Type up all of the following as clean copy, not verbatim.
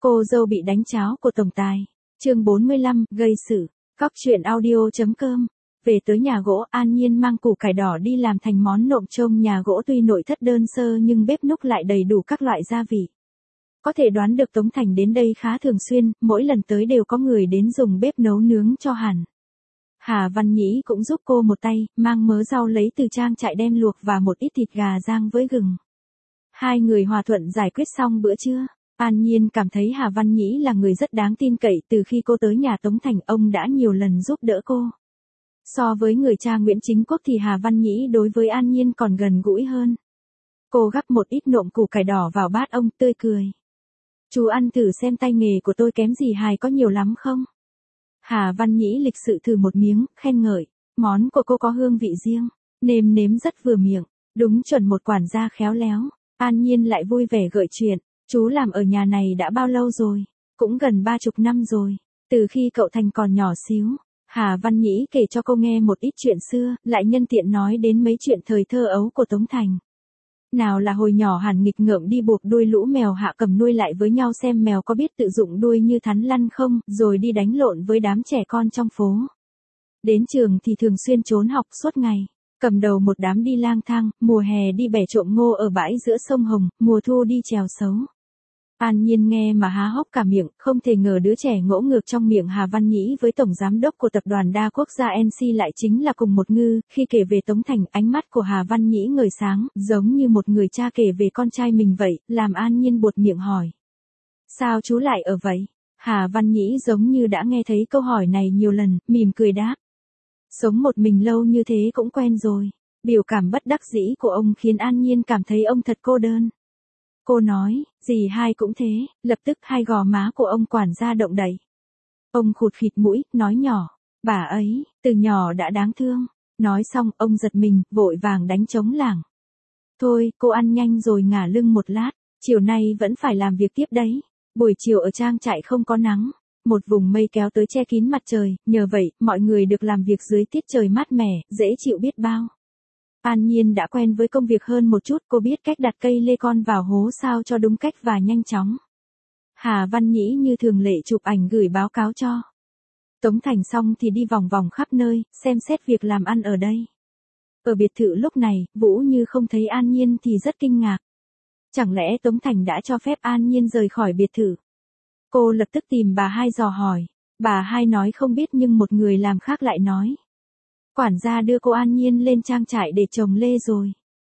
Cô dâu bị đánh cháo của tổng tài. Chương 45, gây sự. Cóc truyện audio.com. Về tới nhà gỗ, An Nhiên mang củ cải đỏ đi làm thành món nộm trông nhà gỗ tuy nội thất đơn sơ nhưng bếp núc lại đầy đủ các loại gia vị. Có thể đoán được Tống Thành đến đây khá thường xuyên, mỗi lần tới đều có người đến dùng bếp nấu nướng cho hẳn. Hà Văn Nhĩ cũng giúp cô một tay, mang mớ rau lấy từ trang trại đem luộc và một ít thịt gà rang với gừng. Hai người hòa thuận giải quyết xong bữa trưa. An Nhiên cảm thấy Hà Văn Nhĩ là người rất đáng tin cậy, từ khi cô tới nhà Tống Thành ông đã nhiều lần giúp đỡ cô. So với người cha Nguyễn Chính Quốc thì Hà Văn Nhĩ đối với An Nhiên còn gần gũi hơn. Cô gắp một ít nộm củ cải đỏ vào bát ông, tươi cười. Chú ăn thử xem tay nghề của tôi kém gì hài có nhiều lắm không? Hà Văn Nhĩ lịch sự thử một miếng, khen ngợi. Món của cô có hương vị riêng, nêm nếm rất vừa miệng, đúng chuẩn một quản gia khéo léo. An Nhiên lại vui vẻ gợi chuyện. Chú làm ở nhà này đã bao lâu rồi? Cũng gần 30 năm rồi. Từ khi cậu Thành còn nhỏ xíu. Hà Văn Nhĩ kể cho cô nghe một ít chuyện xưa, lại nhân tiện nói đến mấy chuyện thời thơ ấu của Tống Thành. Nào là hồi nhỏ hẳn nghịch ngợm đi buộc đuôi lũ mèo hạ cầm nuôi lại với nhau xem mèo có biết tự dụng đuôi như thắn lăn không, rồi đi đánh lộn với đám trẻ con trong phố. Đến trường thì thường xuyên trốn học suốt ngày. Cầm đầu một đám đi lang thang, mùa hè đi bẻ trộm ngô ở bãi giữa sông Hồng, mùa thu đi chèo sấu. An Nhiên nghe mà há hốc cả miệng, không thể ngờ đứa trẻ ngỗ ngược trong miệng Hà Văn Nhĩ với tổng giám đốc của tập đoàn đa quốc gia NC lại chính là cùng một ngư. Khi kể về Tống Thành, ánh mắt của Hà Văn Nhĩ ngời sáng, giống như một người cha kể về con trai mình vậy, làm An Nhiên buột miệng hỏi. Sao chú lại ở vậy? Hà Văn Nhĩ giống như đã nghe thấy câu hỏi này nhiều lần, mỉm cười đáp. Sống một mình lâu như thế cũng quen rồi. Biểu cảm bất đắc dĩ của ông khiến An Nhiên cảm thấy ông thật cô đơn. Cô nói, dì hai cũng thế, lập tức hai gò má của ông quản gia động đậy. Ông khụt khịt mũi, nói nhỏ, bà ấy, từ nhỏ đã đáng thương. Nói xong, ông giật mình, vội vàng đánh trống lảng. Thôi, cô ăn nhanh rồi ngả lưng một lát, chiều nay vẫn phải làm việc tiếp đấy. Buổi chiều ở trang trại không có nắng. Một vùng mây kéo tới che kín mặt trời, nhờ vậy, mọi người được làm việc dưới tiết trời mát mẻ, dễ chịu biết bao. An Nhiên đã quen với công việc hơn một chút, cô biết cách đặt cây lê con vào hố sao cho đúng cách và nhanh chóng. Hà Văn Nhĩ như thường lệ chụp ảnh gửi báo cáo cho Tống Thành xong thì đi vòng vòng khắp nơi, xem xét việc làm ăn ở đây. Ở biệt thự lúc này, Vũ Như không thấy An Nhiên thì rất kinh ngạc. Chẳng lẽ Tống Thành đã cho phép An Nhiên rời khỏi biệt thự? Cô lập tức tìm bà hai dò hỏi. Bà hai nói không biết nhưng một người làm khác lại nói. Quản gia đưa cô An Nhiên lên trang trại để trồng lê rồi.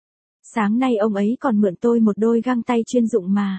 Sáng nay ông ấy còn mượn tôi một đôi găng tay chuyên dụng mà.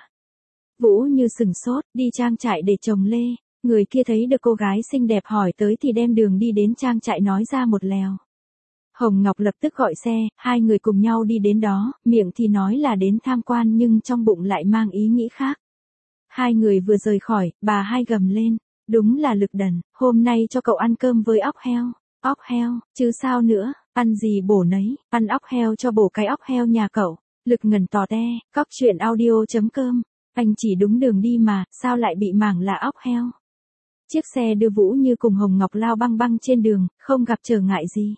Vũ Như sừng sốt, đi trang trại để trồng lê. Người kia thấy được cô gái xinh đẹp hỏi tới thì đem đường đi đến trang trại nói ra một lèo. Hồng Ngọc lập tức gọi xe, hai người cùng nhau đi đến đó, miệng thì nói là đến tham quan nhưng trong bụng lại mang ý nghĩ khác. Hai người vừa rời khỏi, bà hai gầm lên. Đúng là Lực Đần, hôm nay cho cậu ăn cơm với óc heo. Óc heo, chứ sao nữa, ăn gì bổ nấy, ăn óc heo cho bổ cái óc heo nhà cậu. Lực ngẩn tò te, cóc truyện audio.com. Anh chỉ đúng đường đi mà, sao lại bị mảng là óc heo? Chiếc xe đưa Vũ Như cùng Hồng Ngọc lao băng băng trên đường, không gặp trở ngại gì.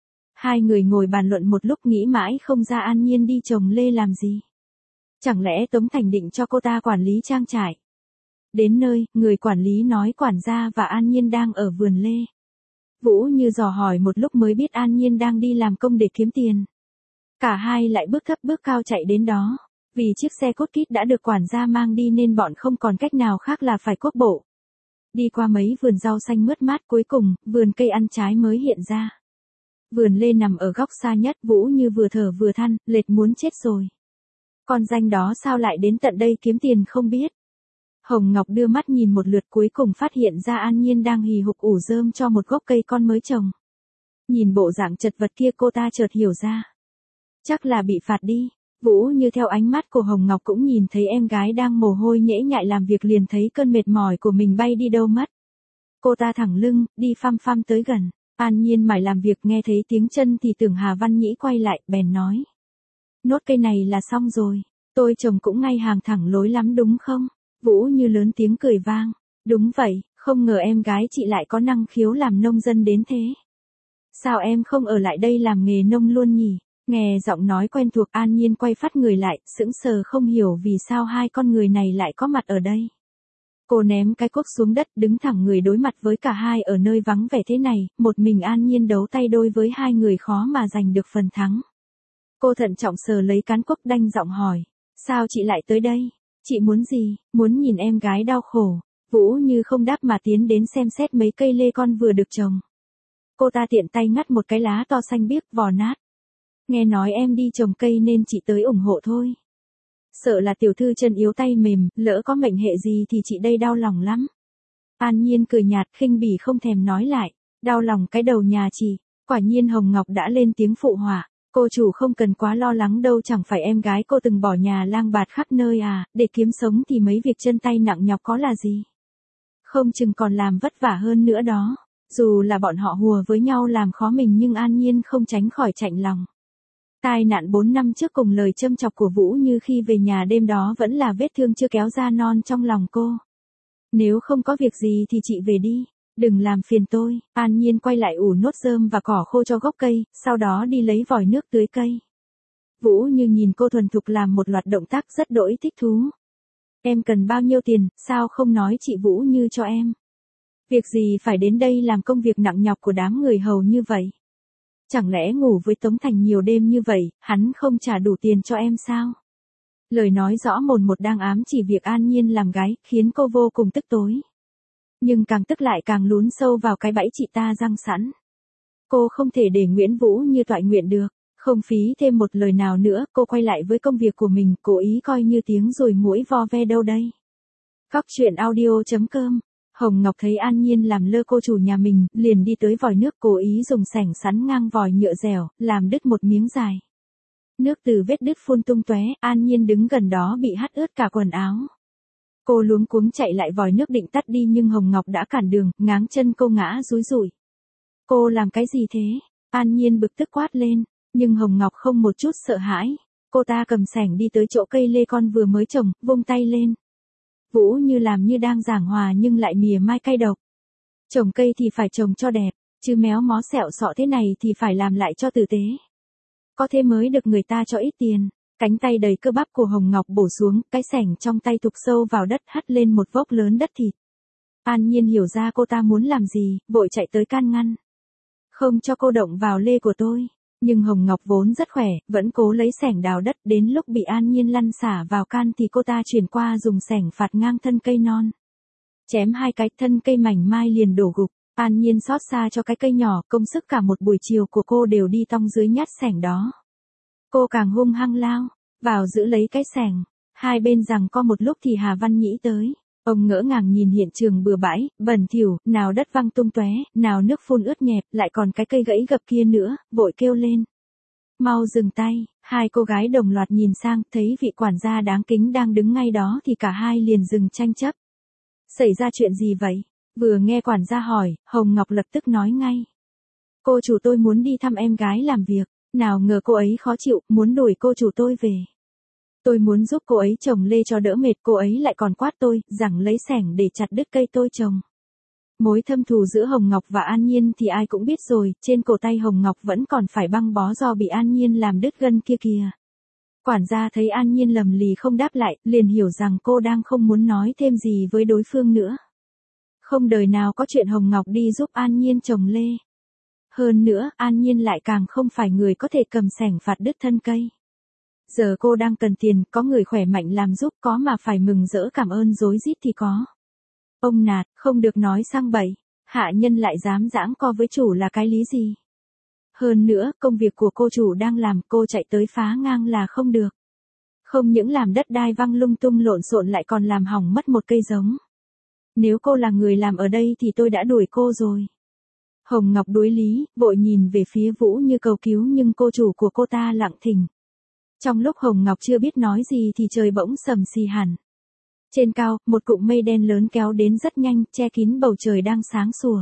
Hai người ngồi bàn luận một lúc nghĩ mãi không ra An Nhiên đi trồng lê làm gì. Chẳng lẽ Tống Thành định cho cô ta quản lý trang trại? Đến nơi, người quản lý nói quản gia và An Nhiên đang ở vườn lê. Vũ Như dò hỏi một lúc mới biết An Nhiên đang đi làm công để kiếm tiền. Cả hai lại bước thấp bước cao chạy đến đó. Vì chiếc xe cốt kít đã được quản gia mang đi nên bọn không còn cách nào khác là phải cuốc bộ. Đi qua mấy vườn rau xanh mướt mát, cuối cùng, vườn cây ăn trái mới hiện ra. Vườn lê nằm ở góc xa nhất, Vũ Như vừa thở vừa than, lệt muốn chết rồi. Con danh đó sao lại đến tận đây kiếm tiền không biết. Hồng Ngọc đưa mắt nhìn một lượt cuối cùng phát hiện ra An Nhiên đang hì hục ủ rơm cho một gốc cây con mới trồng. Nhìn bộ dạng chật vật kia cô ta chợt hiểu ra. Chắc là bị phạt đi. Vũ Như theo ánh mắt của Hồng Ngọc cũng nhìn thấy em gái đang mồ hôi nhễ nhại làm việc liền thấy cơn mệt mỏi của mình bay đi đâu mất. Cô ta thẳng lưng, đi phăm phăm tới gần. An Nhiên mải làm việc nghe thấy tiếng chân thì tưởng Hà Văn Nhĩ quay lại, bèn nói. Nốt cây này là xong rồi, tôi trồng cũng ngay hàng thẳng lối lắm đúng không? Vũ Như lớn tiếng cười vang. Đúng vậy, không ngờ em gái chị lại có năng khiếu làm nông dân đến thế. Sao em không ở lại đây làm nghề nông luôn nhỉ? Nghe giọng nói quen thuộc An Nhiên quay phát người lại, sững sờ không hiểu vì sao hai con người này lại có mặt ở đây. Cô ném cái cuốc xuống đất, đứng thẳng người đối mặt với cả hai ở nơi vắng vẻ thế này, một mình An Nhiên đấu tay đôi với hai người khó mà giành được phần thắng. Cô thận trọng sờ lấy cán cuốc đanh giọng hỏi, sao chị lại tới đây? Chị muốn gì? Muốn nhìn em gái đau khổ. Vũ Như không đáp mà tiến đến xem xét mấy cây lê con vừa được trồng. Cô ta tiện tay ngắt một cái lá to xanh biếc vỏ nát. Nghe nói em đi trồng cây nên chị tới ủng hộ thôi. Sợ là tiểu thư chân yếu tay mềm, lỡ có mệnh hệ gì thì chị đây đau lòng lắm. An Nhiên cười nhạt khinh bỉ không thèm nói lại, đau lòng cái đầu nhà chị. Quả nhiên Hồng Ngọc đã lên tiếng phụ họa, cô chủ không cần quá lo lắng đâu, chẳng phải em gái cô từng bỏ nhà lang bạt khắp nơi à, để kiếm sống thì mấy việc chân tay nặng nhọc có là gì. Không chừng còn làm vất vả hơn nữa đó. Dù là bọn họ hùa với nhau làm khó mình nhưng An Nhiên không tránh khỏi chạnh lòng. Tai nạn 4 năm trước cùng lời châm chọc của Vũ Như khi về nhà đêm đó vẫn là vết thương chưa kéo ra non trong lòng cô. Nếu không có việc gì thì chị về đi, đừng làm phiền tôi. An Nhiên quay lại ủ nốt rơm và cỏ khô cho gốc cây, sau đó đi lấy vòi nước tưới cây. Vũ Như nhìn cô thuần thục làm một loạt động tác rất đỗi thích thú. Em cần bao nhiêu tiền, sao không nói chị Vũ Như cho em? Việc gì phải đến đây làm công việc nặng nhọc của đám người hầu như vậy? Chẳng lẽ ngủ với Tống Thành nhiều đêm như vậy, hắn không trả đủ tiền cho em sao? Lời nói rõ mồn một đang ám chỉ việc An Nhiên làm gái, khiến cô vô cùng tức tối. Nhưng càng tức lại càng lún sâu vào cái bẫy chị ta giăng sẵn. Cô không thể để Nguyễn Vũ Như toại nguyện được. Không phí thêm một lời nào nữa, cô quay lại với công việc của mình, cố ý coi như tiếng rồi mũi vo ve đâu đây. Góc truyện audio.com. Hồng Ngọc thấy An Nhiên làm lơ cô chủ nhà mình, liền đi tới vòi nước, cố ý dùng sẻng sắn ngang vòi nhựa dẻo, làm đứt một miếng dài. Nước từ vết đứt phun tung tóe, An Nhiên đứng gần đó bị hắt ướt cả quần áo. Cô luống cuống chạy lại vòi nước định tắt đi nhưng Hồng Ngọc đã cản đường, ngáng chân cô ngã rúi rủi. Cô làm cái gì thế? An Nhiên bực tức quát lên, nhưng Hồng Ngọc không một chút sợ hãi. Cô ta cầm sẻng đi tới chỗ cây lê con vừa mới trồng, vung tay lên. Vũ Như làm như đang giảng hòa nhưng lại mỉa mai cay độc. Trồng cây thì phải trồng cho đẹp, chứ méo mó sẹo sọ thế này thì phải làm lại cho tử tế. Có thế mới được người ta cho ít tiền. Cánh tay đầy cơ bắp của Hồng Ngọc bổ xuống, cái sẻng trong tay thụt sâu vào đất hắt lên một vốc lớn đất thịt. An Nhiên hiểu ra cô ta muốn làm gì, vội chạy tới can ngăn. Không cho cô động vào lê của tôi. Nhưng Hồng Ngọc vốn rất khỏe, vẫn cố lấy sẻng đào đất, đến lúc bị An Nhiên lăn xả vào can thì cô ta chuyển qua dùng sẻng phạt ngang thân cây non. Chém hai cái, thân cây mảnh mai liền đổ gục. An Nhiên xót xa cho cái cây nhỏ, công sức cả một buổi chiều của cô đều đi tong dưới nhát sẻng đó. Cô càng hung hăng lao vào giữ lấy cái sẻng. Hai bên giằng co một lúc thì Hà Văn Nhĩ tới. Ông ngỡ ngàng nhìn hiện trường bừa bãi, bẩn thỉu, nào đất văng tung tóe, nào nước phun ướt nhẹp, lại còn cái cây gãy gập kia nữa, vội kêu lên. Mau dừng tay. Hai cô gái đồng loạt nhìn sang, thấy vị quản gia đáng kính đang đứng ngay đó thì cả hai liền dừng tranh chấp. Xảy ra chuyện gì vậy? Vừa nghe quản gia hỏi, Hồng Ngọc lập tức nói ngay. Cô chủ tôi muốn đi thăm em gái làm việc, nào ngờ cô ấy khó chịu, muốn đuổi cô chủ tôi về. Tôi muốn giúp cô ấy trồng lê cho đỡ mệt, cô ấy lại còn quát tôi, rằng lấy sẻng để chặt đứt cây tôi trồng. Mối thâm thù giữa Hồng Ngọc và An Nhiên thì ai cũng biết rồi, trên cổ tay Hồng Ngọc vẫn còn phải băng bó do bị An Nhiên làm đứt gân kia kìa. Quản gia thấy An Nhiên lầm lì không đáp lại, liền hiểu rằng cô đang không muốn nói thêm gì với đối phương nữa. Không đời nào có chuyện Hồng Ngọc đi giúp An Nhiên trồng lê. Hơn nữa, An Nhiên lại càng không phải người có thể cầm sẻng phạt đứt thân cây. Giờ cô đang cần tiền, có người khỏe mạnh làm giúp, có mà phải mừng rỡ cảm ơn rối rít thì có. Ông nạt, không được nói sang bậy, hạ nhân lại dám giãng co với chủ là cái lý gì. Hơn nữa, công việc của cô chủ đang làm, cô chạy tới phá ngang là không được. Không những làm đất đai văng lung tung lộn xộn lại còn làm hỏng mất một cây giống. Nếu cô là người làm ở đây thì tôi đã đuổi cô rồi. Hồng Ngọc đối lý, vội nhìn về phía Vũ Như cầu cứu nhưng cô chủ của cô ta lặng thinh. Trong lúc Hồng Ngọc chưa biết nói gì thì trời bỗng sầm xì hẳn. Trên cao, một cụm mây đen lớn kéo đến rất nhanh, che kín bầu trời đang sáng sủa.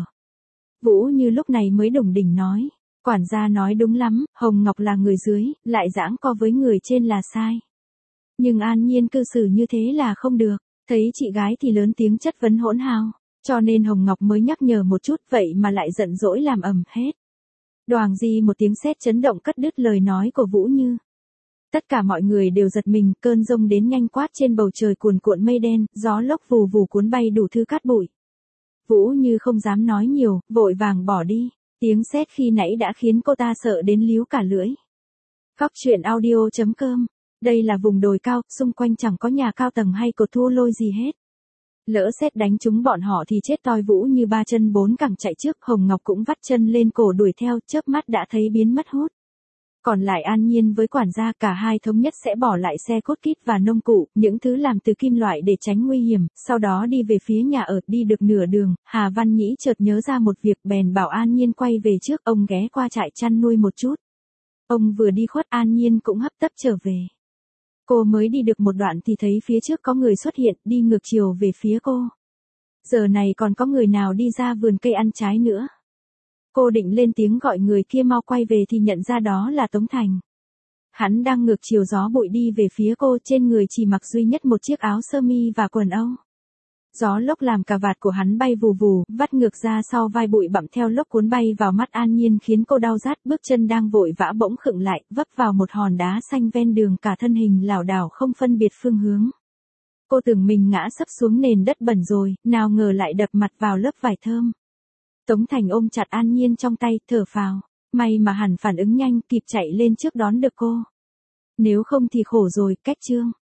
Vũ Như lúc này mới đủng đỉnh nói, quản gia nói đúng lắm, Hồng Ngọc là người dưới, lại giãng co với người trên là sai. Nhưng An Nhiên cư xử như thế là không được, thấy chị gái thì lớn tiếng chất vấn hỗn hào, cho nên Hồng Ngọc mới nhắc nhở một chút vậy mà lại giận dỗi làm ầm hết. Đoàng gì một tiếng sét chấn động cắt đứt lời nói của Vũ Như. Tất cả mọi người đều giật mình, cơn giông đến nhanh quát trên bầu trời cuồn cuộn mây đen, gió lốc vù vù cuốn bay đủ thứ cát bụi. Vũ Như không dám nói nhiều, vội vàng bỏ đi. Tiếng sét khi nãy đã khiến cô ta sợ đến líu cả lưỡi. Cóc truyện audio.com. Đây là vùng đồi cao, xung quanh chẳng có nhà cao tầng hay cột thu lôi gì hết. Lỡ sét đánh trúng bọn họ thì chết toi. Vũ Như ba chân bốn cẳng chạy trước, Hồng Ngọc cũng vắt chân lên cổ đuổi theo, chớp mắt đã thấy biến mất hút. Còn lại An Nhiên với quản gia, cả hai thống nhất sẽ bỏ lại xe cốt kít và nông cụ, những thứ làm từ kim loại để tránh nguy hiểm, sau đó đi về phía nhà ở. Đi được nửa đường, Hà Văn Nhĩ chợt nhớ ra một việc, bèn bảo An Nhiên quay về trước, ông ghé qua trại chăn nuôi một chút. Ông vừa đi khuất, An Nhiên cũng hấp tấp trở về. Cô mới đi được một đoạn thì thấy phía trước có người xuất hiện, đi ngược chiều về phía cô. Giờ này còn có người nào đi ra vườn cây ăn trái nữa. Cô định lên tiếng gọi người kia mau quay về thì nhận ra đó là Tống Thành. Hắn đang ngược chiều gió bụi đi về phía cô, trên người chỉ mặc duy nhất một chiếc áo sơ mi và quần âu. Gió lốc làm cà vạt của hắn bay vù vù, vắt ngược ra sau vai, bụi bặm theo lốc cuốn bay vào mắt An Nhiên khiến cô đau rát, bước chân đang vội vã bỗng khựng lại, vấp vào một hòn đá xanh ven đường, cả thân hình lảo đảo không phân biệt phương hướng. Cô tưởng mình ngã sấp xuống nền đất bẩn rồi, nào ngờ lại đập mặt vào lớp vải thơm. Tống Thành ôm chặt An Nhiên trong tay, thở phào, may mà hẳn phản ứng nhanh, kịp chạy lên trước đón được cô. Nếu không thì khổ rồi, cách chương.